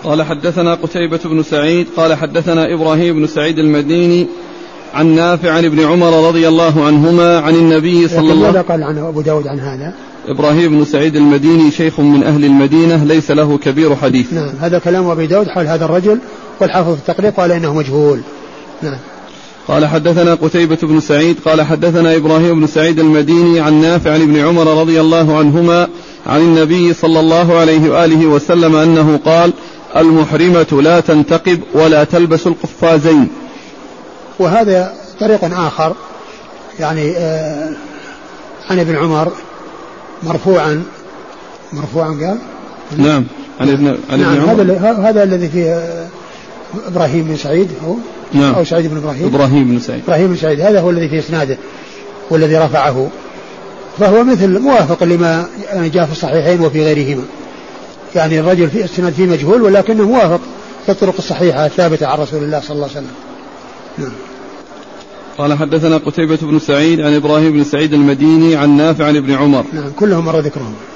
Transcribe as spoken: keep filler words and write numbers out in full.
قال حدثنا قتيبة بن سعيد قال حدثنا إبراهيم بن سعيد المديني عن نافع عن ابن عمر رضي الله عنهما عن النبي صلى الله عليه وسلم. قال عنه أبو داود عن هذا. إبراهيم بن سعيد المديني شيخ من أهل المدينة ليس له كبير حديث. نعم هذا كلام أبي داود حول هذا الرجل، والحافظ في التقريب قال إنه مجهول. نعم. قال حدثنا قتيبة بن سعيد قال حدثنا إبراهيم بن سعيد المديني عن نافع عن ابن عمر رضي الله عنهما عن النبي صلى الله عليه وآله وسلم أنه قال: المحرمة لا تنتقب ولا تلبس القفازين. وهذا طريق آخر يعني آه عن ابن عمر مرفوعا مرفوعا قال نعم عن ابن عن نعم ابن عمر. هذا هذا الذي فيه إبراهيم بن سعيد أو نعم. أو سعيد بن إبراهيم إبراهيم بن سعيد إبراهيم بن سعيد هذا هو الذي في إسناده والذي رفعه، فهو مثل موافق لما جاء في الصحيحين وفي غيرهما. يعني الرجل في السند فيه مجهول ولكنه موافق في الطرق الصحيحة الثابتة عن رسول الله صلى الله عليه وسلم. نعم. قال حدثنا قتيبة بن سعيد عن إبراهيم بن سعيد المديني عن نافع عن ابن عمر. نعم كلهم مر ذكرهم.